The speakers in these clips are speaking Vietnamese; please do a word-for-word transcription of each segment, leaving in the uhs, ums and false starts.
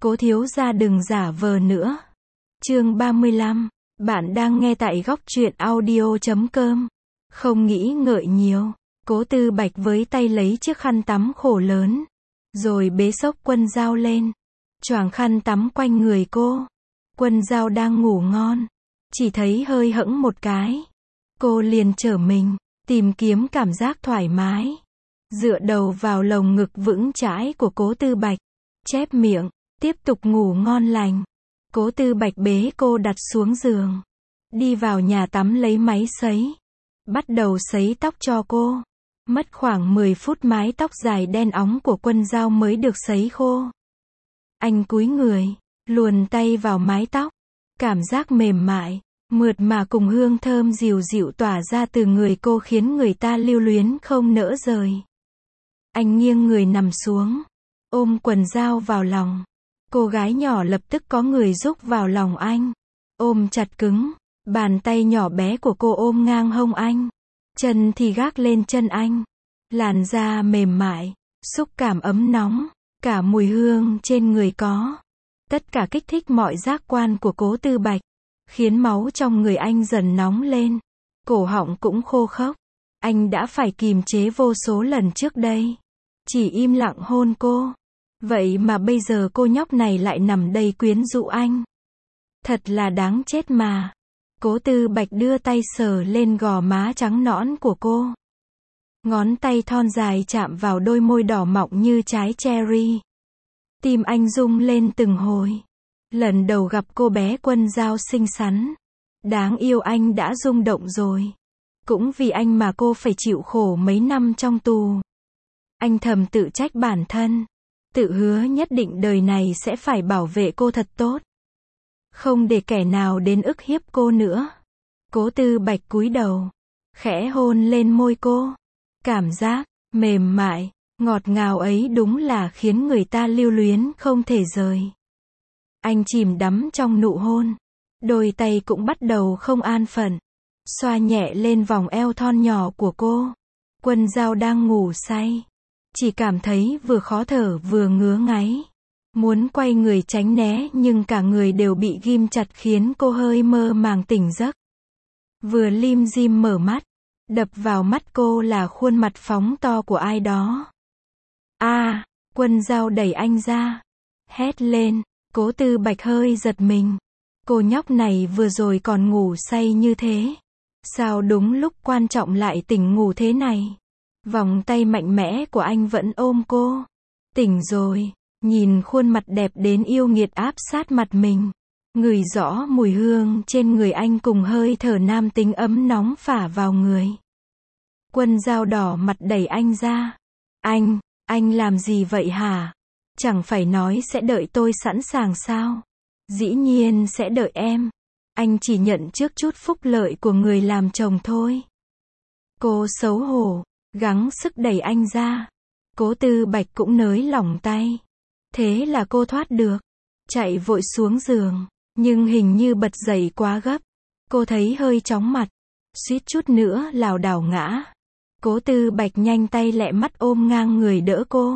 Cố thiếu gia đừng giả vờ nữa. Chương ba mươi lăm. Bạn đang nghe tại góc truyện audio chấm com. Không nghĩ ngợi nhiều, Cố Tư Bạch với tay lấy chiếc khăn tắm khổ lớn, rồi bế xốc Quân Dao lên, choàng khăn tắm quanh người cô. Quân Dao đang ngủ ngon, chỉ thấy hơi hẫng một cái, cô liền trở mình, tìm kiếm cảm giác thoải mái, dựa đầu vào lồng ngực vững chãi của Cố Tư Bạch, chép miệng, tiếp tục ngủ ngon lành. Cố Tư Bạch bế cô đặt xuống giường, đi vào nhà tắm lấy máy sấy, bắt đầu sấy tóc cho cô. Mất khoảng mười phút mái tóc dài đen óng của Quân Dao mới được sấy khô. Anh cúi người, luồn tay vào mái tóc, cảm giác mềm mại, mượt mà cùng hương thơm dịu dịu tỏa ra từ người cô khiến người ta lưu luyến không nỡ rời. Anh nghiêng người nằm xuống, ôm Quân Dao vào lòng. Cô gái nhỏ lập tức có người rúc vào lòng anh, ôm chặt cứng, bàn tay nhỏ bé của cô ôm ngang hông anh, chân thì gác lên chân anh, làn da mềm mại, xúc cảm ấm nóng, cả mùi hương trên người có. Tất cả kích thích mọi giác quan của Cố Tư Bạch, khiến máu trong người anh dần nóng lên, cổ họng cũng khô khốc. Anh đã phải kìm chế vô số lần trước đây, chỉ im lặng hôn cô. Vậy mà bây giờ cô nhóc này lại nằm đây quyến rũ anh. Thật là đáng chết mà. Cố Tư Bạch đưa tay sờ lên gò má trắng nõn của cô. Ngón tay thon dài chạm vào đôi môi đỏ mọng như trái cherry. Tim anh rung lên từng hồi. Lần đầu gặp cô bé Quân Dao xinh xắn, đáng yêu, anh đã rung động rồi. Cũng vì anh mà cô phải chịu khổ mấy năm trong tù. Anh thầm tự trách bản thân, tự hứa nhất định đời này sẽ phải bảo vệ cô thật tốt, không để kẻ nào đến ức hiếp cô nữa. Cố Tư Bạch cúi đầu, khẽ hôn lên môi cô. Cảm giác mềm mại, ngọt ngào ấy đúng là khiến người ta lưu luyến không thể rời. Anh chìm đắm trong nụ hôn, đôi tay cũng bắt đầu không an phận, xoa nhẹ lên vòng eo thon nhỏ của cô. Quân Dao đang ngủ say, chỉ cảm thấy vừa khó thở vừa ngứa ngáy, muốn quay người tránh né nhưng cả người đều bị ghim chặt khiến cô hơi mơ màng tỉnh giấc. Vừa lim dim mở mắt, đập vào mắt cô là khuôn mặt phóng to của ai đó. A, à, Quân Dao đẩy anh ra, hét lên. Cố Tư Bạch hơi giật mình. Cô nhóc này vừa rồi còn ngủ say như thế, sao đúng lúc quan trọng lại tỉnh ngủ thế này? Vòng tay mạnh mẽ của anh vẫn ôm cô. Tỉnh rồi, nhìn khuôn mặt đẹp đến yêu nghiệt áp sát mặt mình, ngửi rõ mùi hương trên người anh cùng hơi thở nam tính ấm nóng phả vào người. Quân Dao đỏ mặt đẩy anh ra. Anh, anh làm gì vậy hả? Chẳng phải nói sẽ đợi tôi sẵn sàng sao? Dĩ nhiên sẽ đợi em. Anh chỉ nhận trước chút phúc lợi của người làm chồng thôi. Cô xấu hổ, gắng sức đẩy anh ra. Cố Tư Bạch cũng nới lỏng tay. Thế là cô thoát được, chạy vội xuống giường, nhưng hình như bật dậy quá gấp. Cô thấy hơi chóng mặt, suýt chút nữa lảo đảo ngã. Cố Tư Bạch nhanh tay lẹ mắt ôm ngang người đỡ cô.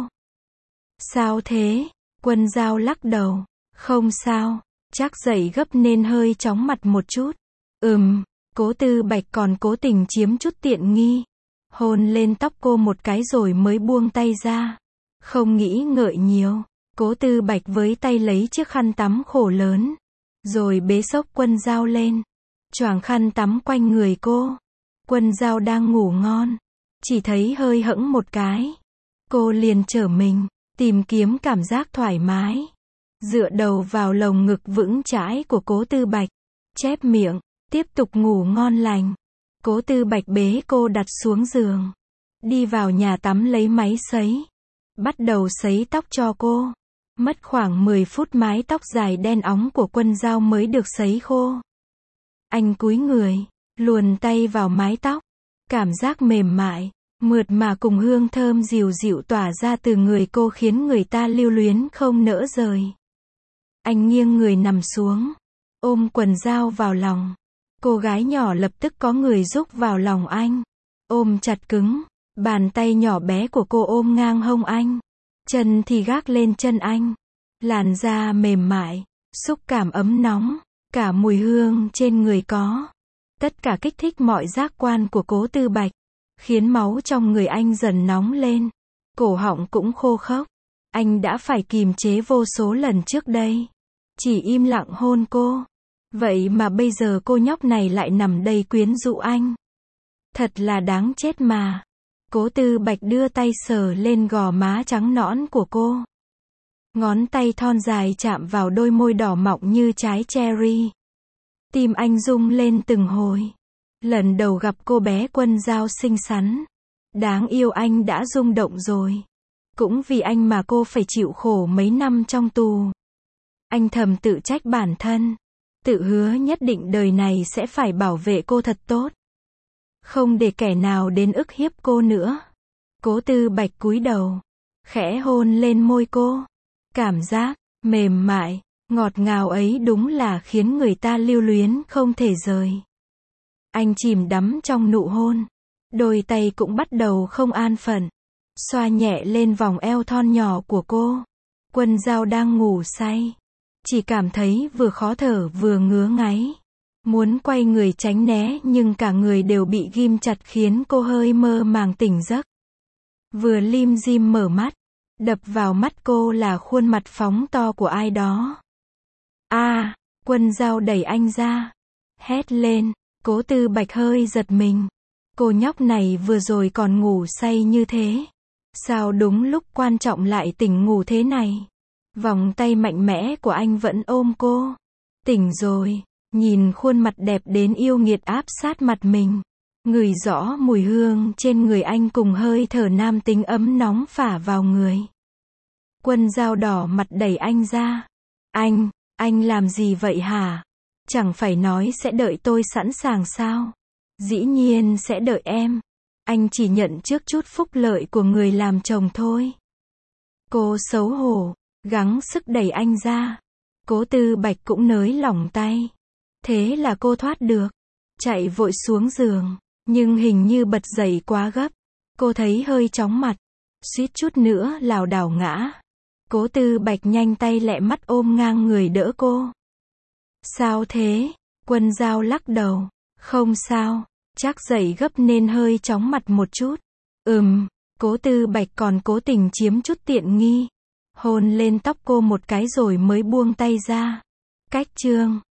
Sao thế? Quân Dao lắc đầu. Không sao, chắc dậy gấp nên hơi chóng mặt một chút. Ừm, Cố Tư Bạch còn cố tình chiếm chút tiện nghi. Hôn lên tóc cô một cái rồi mới buông tay ra. Không nghĩ ngợi nhiều, Cố Tư Bạch với tay lấy chiếc khăn tắm khổ lớn, rồi bế xốc Quân Dao lên, choàng khăn tắm quanh người cô. Quân Dao đang ngủ ngon, chỉ thấy hơi hẫng một cái, cô liền trở mình, tìm kiếm cảm giác thoải mái, dựa đầu vào lồng ngực vững chãi của Cố Tư Bạch, chép miệng, tiếp tục ngủ ngon lành. Cố Tư Bạch bế cô đặt xuống giường, đi vào nhà tắm lấy máy sấy, bắt đầu sấy tóc cho cô. Mất khoảng mười phút mái tóc dài đen óng của Quân Dao mới được sấy khô. Anh cúi người, luồn tay vào mái tóc, cảm giác mềm mại, mượt mà cùng hương thơm dịu dịu tỏa ra từ người cô khiến người ta lưu luyến không nỡ rời. Anh nghiêng người nằm xuống, ôm Quân Dao vào lòng. Cô gái nhỏ lập tức có người rúc vào lòng anh, ôm chặt cứng, bàn tay nhỏ bé của cô ôm ngang hông anh, chân thì gác lên chân anh, Làn da mềm mại, xúc cảm ấm nóng, cả mùi hương trên người có. Tất cả kích thích mọi giác quan của Cố Tư Bạch, khiến máu trong người anh dần nóng lên. Cổ họng cũng khô khốc. Anh đã phải kìm chế vô số lần trước đây. Chỉ im lặng hôn cô. Vậy mà bây giờ cô nhóc này lại nằm đây quyến rũ anh. Thật là đáng chết mà. Cố Tư Bạch đưa tay sờ lên gò má trắng nõn của cô. Ngón tay thon dài chạm vào đôi môi đỏ mọng như trái cherry. Tim anh rung lên từng hồi. Lần đầu gặp cô bé Quân Dao xinh xắn, đáng yêu, anh đã rung động rồi. Cũng vì anh mà cô phải chịu khổ mấy năm trong tù. Anh thầm tự trách bản thân. Tự hứa nhất định đời này sẽ phải bảo vệ cô thật tốt. Không để kẻ nào đến ức hiếp cô nữa. Cố Tư Bạch cúi đầu, khẽ hôn lên môi cô. Cảm giác mềm mại, ngọt ngào ấy đúng là khiến người ta lưu luyến không thể rời. Anh chìm đắm trong nụ hôn. Đôi tay cũng bắt đầu không an phận. Xoa nhẹ lên vòng eo thon nhỏ của cô. Quân Dao đang ngủ say. Chỉ cảm thấy vừa khó thở vừa ngứa ngáy. Muốn quay người tránh né nhưng cả người đều bị ghim chặt khiến cô hơi mơ màng tỉnh giấc. Vừa lim dim mở mắt, đập vào mắt cô là khuôn mặt phóng to của ai đó. A, à, Quân Dao đẩy anh ra. Hét lên. Cố Tư Bạch hơi giật mình. Cô nhóc này vừa rồi còn ngủ say như thế. Sao đúng lúc quan trọng lại tỉnh ngủ thế này? Vòng tay mạnh mẽ của anh vẫn ôm cô. Tỉnh rồi. Nhìn khuôn mặt đẹp đến yêu nghiệt áp sát mặt mình. Ngửi rõ mùi hương trên người anh cùng hơi thở nam tính ấm nóng phả vào người. Quân Dao đỏ mặt đẩy anh ra. Anh, anh làm gì vậy hả? Chẳng phải nói sẽ đợi tôi sẵn sàng sao? Dĩ nhiên sẽ đợi em. Anh chỉ nhận trước chút phúc lợi của người làm chồng thôi. Cô xấu hổ, gắng sức đẩy anh ra. Cố Tư Bạch cũng nới lỏng tay. Thế là cô thoát được. Chạy vội xuống giường. Nhưng hình như bật dậy quá gấp. Cô thấy hơi chóng mặt. Suýt chút nữa lảo đảo ngã. Cố Tư Bạch nhanh tay lẹ mắt ôm ngang người đỡ cô. Sao thế? Quân Dao lắc đầu. Không sao. Chắc dậy gấp nên hơi chóng mặt một chút. Ừm. Cố Tư Bạch còn cố tình chiếm chút tiện nghi. Hôn lên tóc cô một cái rồi mới buông tay ra. Cách chương